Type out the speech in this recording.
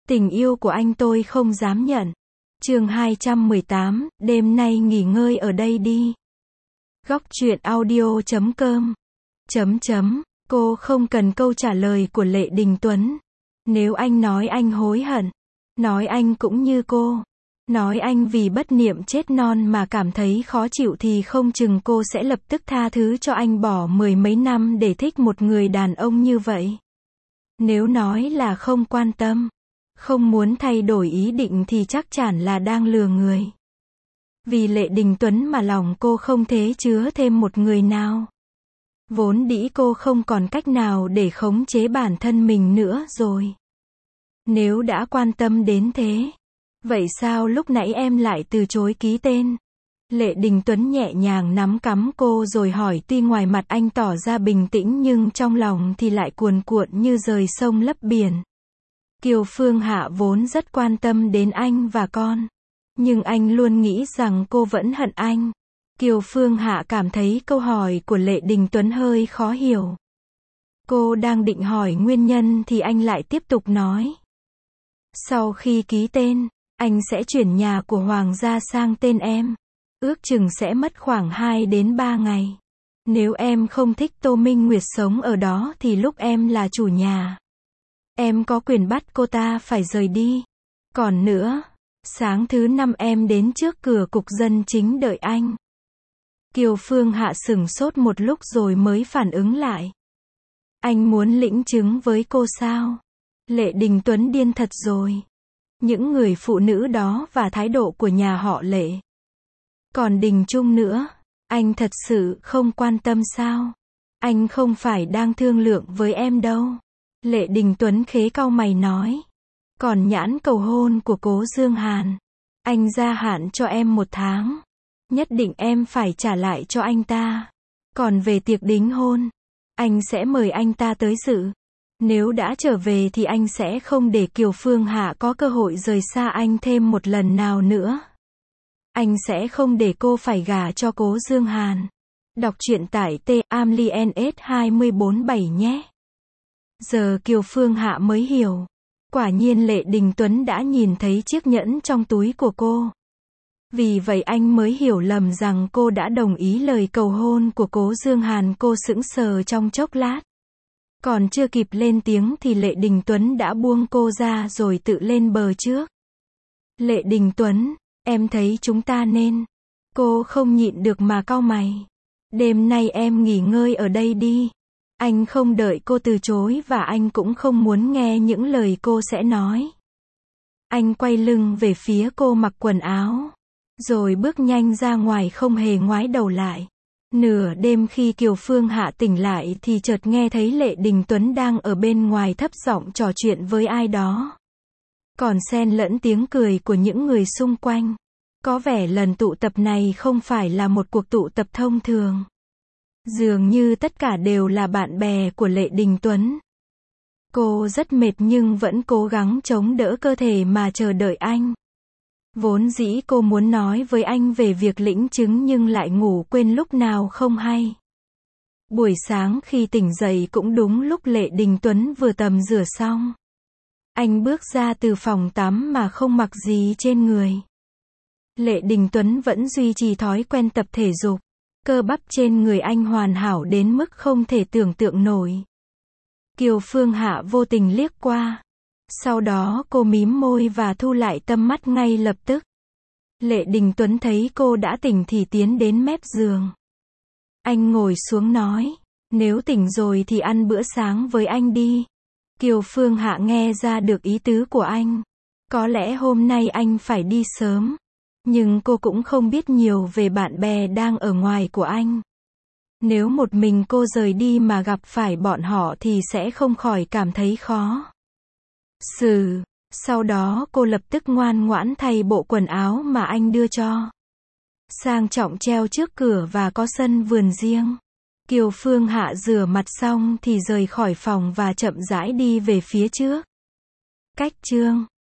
Tình yêu của anh tôi không dám nhận. Chương 218, đêm nay nghỉ ngơi ở đây đi. Góc truyện audio.com. Cô không cần câu trả lời của Lệ Đình Tuấn. Nếu anh nói anh hối hận, nói anh cũng như cô, nói anh vì bất niệm chết non mà cảm thấy khó chịu thì không chừng cô sẽ lập tức tha thứ cho anh bỏ mười mấy năm để thích một người đàn ông như vậy. Nếu nói là không quan tâm, không muốn thay đổi ý định thì chắc chắn là đang lừa người. Vì Lệ Đình Tuấn mà lòng cô không thể chứa thêm một người nào. Vốn dĩ cô không còn cách nào để khống chế bản thân mình nữa rồi. Nếu đã quan tâm đến thế, vậy sao lúc nãy em lại từ chối ký tên? Lệ Đình Tuấn nhẹ nhàng nắm cằm cô rồi hỏi, tuy ngoài mặt anh tỏ ra bình tĩnh nhưng trong lòng thì lại cuồn cuộn như rời sông lấp biển. Kiều Phương Hạ vốn rất quan tâm đến anh và con, nhưng anh luôn nghĩ rằng cô vẫn hận anh. Kiều Phương Hạ cảm thấy câu hỏi của Lệ Đình Tuấn hơi khó hiểu. Cô đang định hỏi nguyên nhân thì anh lại tiếp tục nói. Sau khi ký tên, anh sẽ chuyển nhà của Hoàng gia sang tên em. Ước chừng sẽ mất khoảng 2 đến 3 ngày. Nếu em không thích Tô Minh Nguyệt sống ở đó thì lúc em là chủ nhà, em có quyền bắt cô ta phải rời đi. Còn nữa, sáng thứ 5 em đến trước cửa cục dân chính đợi anh. Kiều Phương Hạ sửng sốt một lúc rồi mới phản ứng lại. Anh muốn lĩnh chứng với cô sao? Lệ Đình Tuấn điên thật rồi. Những người phụ nữ đó và thái độ của nhà họ Lệ. Còn Đình Trung nữa, anh thật sự không quan tâm sao? Anh không phải đang thương lượng với em đâu. Lệ Đình Tuấn khế cau mày nói. Còn nhãn cầu hôn của Cố Dương Hàn, anh gia hạn cho em 1 tháng. Nhất định em phải trả lại cho anh ta. Còn về tiệc đính hôn, anh sẽ mời anh ta tới dự. Nếu đã trở về thì anh sẽ không để Kiều Phương Hạ có cơ hội rời xa anh thêm một lần nào nữa. Anh sẽ không để cô phải gả cho Cố Dương Hàn. Đọc truyện tại t-amliens247 nhé. Giờ Kiều Phương Hạ mới hiểu. Quả nhiên Lệ Đình Tuấn đã nhìn thấy chiếc nhẫn trong túi của cô. Vì vậy anh mới hiểu lầm rằng cô đã đồng ý lời cầu hôn của Cố Dương Hàn. Cô sững sờ trong chốc lát. Còn chưa kịp lên tiếng thì Lệ Đình Tuấn đã buông cô ra rồi tự lên bờ trước. Lệ Đình Tuấn, em thấy chúng ta nên. Cô không nhịn được mà cau mày. Đêm nay em nghỉ ngơi ở đây đi. Anh không đợi cô từ chối và anh cũng không muốn nghe những lời cô sẽ nói. Anh quay lưng về phía cô mặc quần áo, rồi bước nhanh ra ngoài không hề ngoái đầu lại. Nửa đêm khi Kiều Phương Hạ tỉnh lại thì chợt nghe thấy Lệ Đình Tuấn đang ở bên ngoài thấp giọng trò chuyện với ai đó. Còn xen lẫn tiếng cười của những người xung quanh. Có vẻ lần tụ tập này không phải là một cuộc tụ tập thông thường. Dường như tất cả đều là bạn bè của Lệ Đình Tuấn. Cô rất mệt nhưng vẫn cố gắng chống đỡ cơ thể mà chờ đợi anh. Vốn dĩ cô muốn nói với anh về việc lĩnh chứng nhưng lại ngủ quên lúc nào không hay. Buổi sáng khi tỉnh dậy cũng đúng lúc Lệ Đình Tuấn vừa tắm rửa xong. Anh bước ra từ phòng tắm mà không mặc gì trên người. Lệ Đình Tuấn vẫn duy trì thói quen tập thể dục. Cơ bắp trên người anh hoàn hảo đến mức không thể tưởng tượng nổi. Kiều Phương Hạ vô tình liếc qua. Sau đó cô mím môi và thu lại tầm mắt ngay lập tức. Lệ Đình Tuấn thấy cô đã tỉnh thì tiến đến mép giường. Anh ngồi xuống nói, nếu tỉnh rồi thì ăn bữa sáng với anh đi. Kiều Phương Hạ nghe ra được ý tứ của anh. Có lẽ hôm nay anh phải đi sớm. Nhưng cô cũng không biết nhiều về bạn bè đang ở ngoài của anh. Nếu một mình cô rời đi mà gặp phải bọn họ thì sẽ không khỏi cảm thấy khó xử. Sau đó cô lập tức ngoan ngoãn thay bộ quần áo mà anh đưa cho. Sang trọng treo trước cửa và có sân vườn riêng. Kiều Phương Hạ rửa mặt xong thì rời khỏi phòng và chậm rãi đi về phía trước. Cách chương